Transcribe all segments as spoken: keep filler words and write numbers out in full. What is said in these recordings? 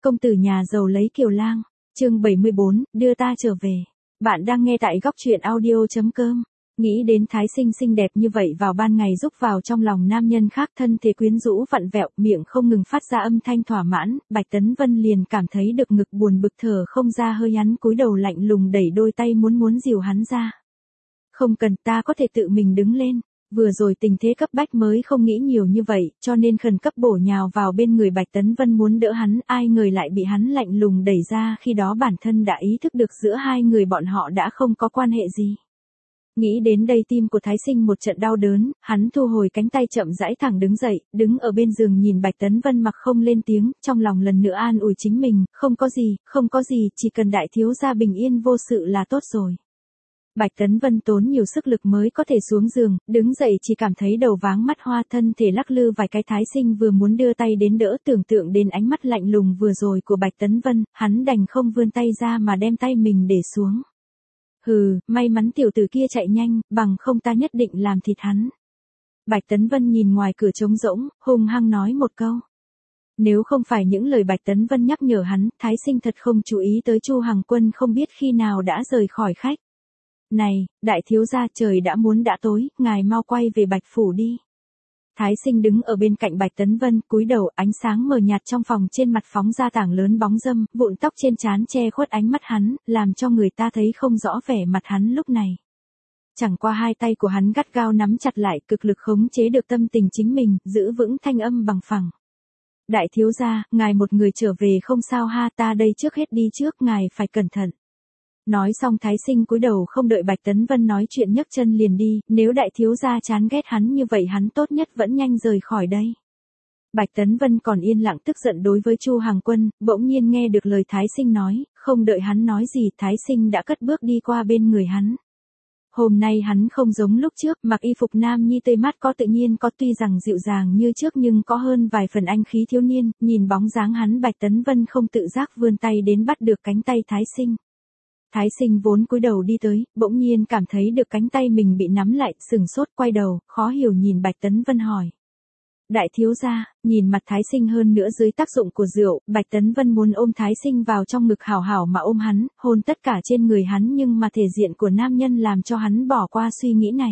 Công tử nhà giàu lấy kiều lang. Chương bảy mươi bốn, đưa ta trở về. Bạn đang nghe tại góc truyện audio.com. Nghĩ đến Thái Sinh xinh đẹp như vậy vào ban ngày rúc vào trong lòng nam nhân khác, thân thể quyến rũ vặn vẹo, miệng không ngừng phát ra âm thanh thỏa mãn, Bạch Tấn Vân liền cảm thấy được ngực buồn bực thở không ra hơi, hắn cúi đầu lạnh lùng đẩy đôi tay muốn muốn dìu hắn ra. Không cần, ta có thể tự mình đứng lên. Vừa rồi tình thế cấp bách mới không nghĩ nhiều như vậy, cho nên khẩn cấp bổ nhào vào bên người Bạch Tấn Vân muốn đỡ hắn, ai ngờ lại bị hắn lạnh lùng đẩy ra, khi đó bản thân đã ý thức được giữa hai người bọn họ đã không có quan hệ gì. Nghĩ đến đây tim của Thái Sinh một trận đau đớn, hắn thu hồi cánh tay chậm rãi thẳng đứng dậy, đứng ở bên giường nhìn Bạch Tấn Vân mặc không lên tiếng, trong lòng lần nữa an ủi chính mình, không có gì, không có gì, chỉ cần đại thiếu gia bình yên vô sự là tốt rồi. Bạch Tấn Vân tốn nhiều sức lực mới có thể xuống giường, đứng dậy chỉ cảm thấy đầu váng mắt hoa, thân thể lắc lư vài cái. Thái Sinh vừa muốn đưa tay đến đỡ, tưởng tượng đến ánh mắt lạnh lùng vừa rồi của Bạch Tấn Vân, hắn đành không vươn tay ra mà đem tay mình để xuống. Hừ, may mắn tiểu tử kia chạy nhanh, bằng không ta nhất định làm thịt hắn. Bạch Tấn Vân nhìn ngoài cửa trống rỗng, hung hăng nói một câu. Nếu không phải những lời Bạch Tấn Vân nhắc nhở hắn, Thái Sinh thật không chú ý tới Chu Hằng Quân không biết khi nào đã rời khỏi khách. Này, đại thiếu gia, trời đã muốn đã tối, ngài mau quay về Bạch Phủ đi. Thái Sinh đứng ở bên cạnh Bạch Tấn Vân, cúi đầu, ánh sáng mờ nhạt trong phòng trên mặt phóng ra tảng lớn bóng râm, vụn tóc trên trán che khuất ánh mắt hắn, làm cho người ta thấy không rõ vẻ mặt hắn lúc này. Chẳng qua hai tay của hắn gắt gao nắm chặt lại, cực lực khống chế được tâm tình chính mình, giữ vững thanh âm bằng phẳng. Đại thiếu gia, ngài một người trở về không sao ha, ta đây trước hết đi trước, ngài phải cẩn thận. Nói xong Thái Sinh cúi đầu không đợi Bạch Tấn Vân nói chuyện nhấc chân liền đi, nếu đại thiếu gia chán ghét hắn như vậy hắn tốt nhất vẫn nhanh rời khỏi đây. Bạch Tấn Vân còn yên lặng tức giận đối với Chu Hằng Quân, bỗng nhiên nghe được lời Thái Sinh nói, không đợi hắn nói gì Thái Sinh đã cất bước đi qua bên người hắn. Hôm nay hắn không giống lúc trước, mặc y phục nam nhi tươi mát có tự nhiên có, tuy rằng dịu dàng như trước nhưng có hơn vài phần anh khí thiếu niên, nhìn bóng dáng hắn Bạch Tấn Vân không tự giác vươn tay đến bắt được cánh tay Thái Sinh. Thái Sinh vốn cúi đầu đi tới, bỗng nhiên cảm thấy được cánh tay mình bị nắm lại, sừng sốt quay đầu, khó hiểu nhìn Bạch Tấn Vân hỏi. Đại thiếu gia, nhìn mặt Thái Sinh hơn nữa dưới tác dụng của rượu, Bạch Tấn Vân muốn ôm Thái Sinh vào trong ngực hảo hảo mà ôm hắn, hôn tất cả trên người hắn, nhưng mà thể diện của nam nhân làm cho hắn bỏ qua suy nghĩ này.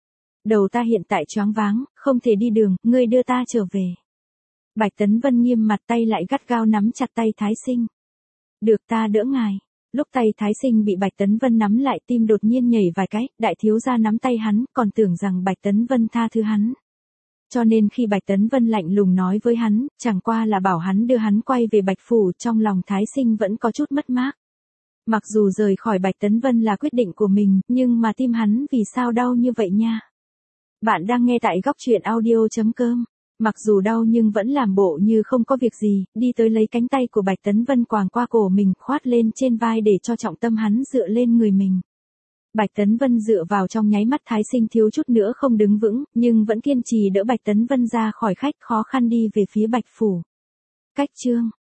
Đầu ta hiện tại choáng váng, không thể đi đường, ngươi đưa ta trở về. Bạch Tấn Vân nghiêm mặt, tay lại gắt gao nắm chặt tay Thái Sinh. Được, ta đỡ ngài. Lúc tay Thái Sinh bị Bạch Tấn Vân nắm lại, tim đột nhiên nhảy vài cái, đại thiếu gia nắm tay hắn, còn tưởng rằng Bạch Tấn Vân tha thứ hắn. Cho nên khi Bạch Tấn Vân lạnh lùng nói với hắn, chẳng qua là bảo hắn đưa hắn quay về Bạch Phủ, trong lòng Thái Sinh vẫn có chút mất mát. Mặc dù rời khỏi Bạch Tấn Vân là quyết định của mình, nhưng mà tim hắn vì sao đau như vậy nha. Bạn đang nghe tại góc truyện audio.com. Mặc dù đau nhưng vẫn làm bộ như không có việc gì, đi tới lấy cánh tay của Bạch Tấn Vân quàng qua cổ mình, khoát lên trên vai để cho trọng tâm hắn dựa lên người mình. Bạch Tấn Vân dựa vào trong nháy mắt Thái Sinh thiếu chút nữa không đứng vững, nhưng vẫn kiên trì đỡ Bạch Tấn Vân ra khỏi khách, khó khăn đi về phía Bạch Phủ. Cách chương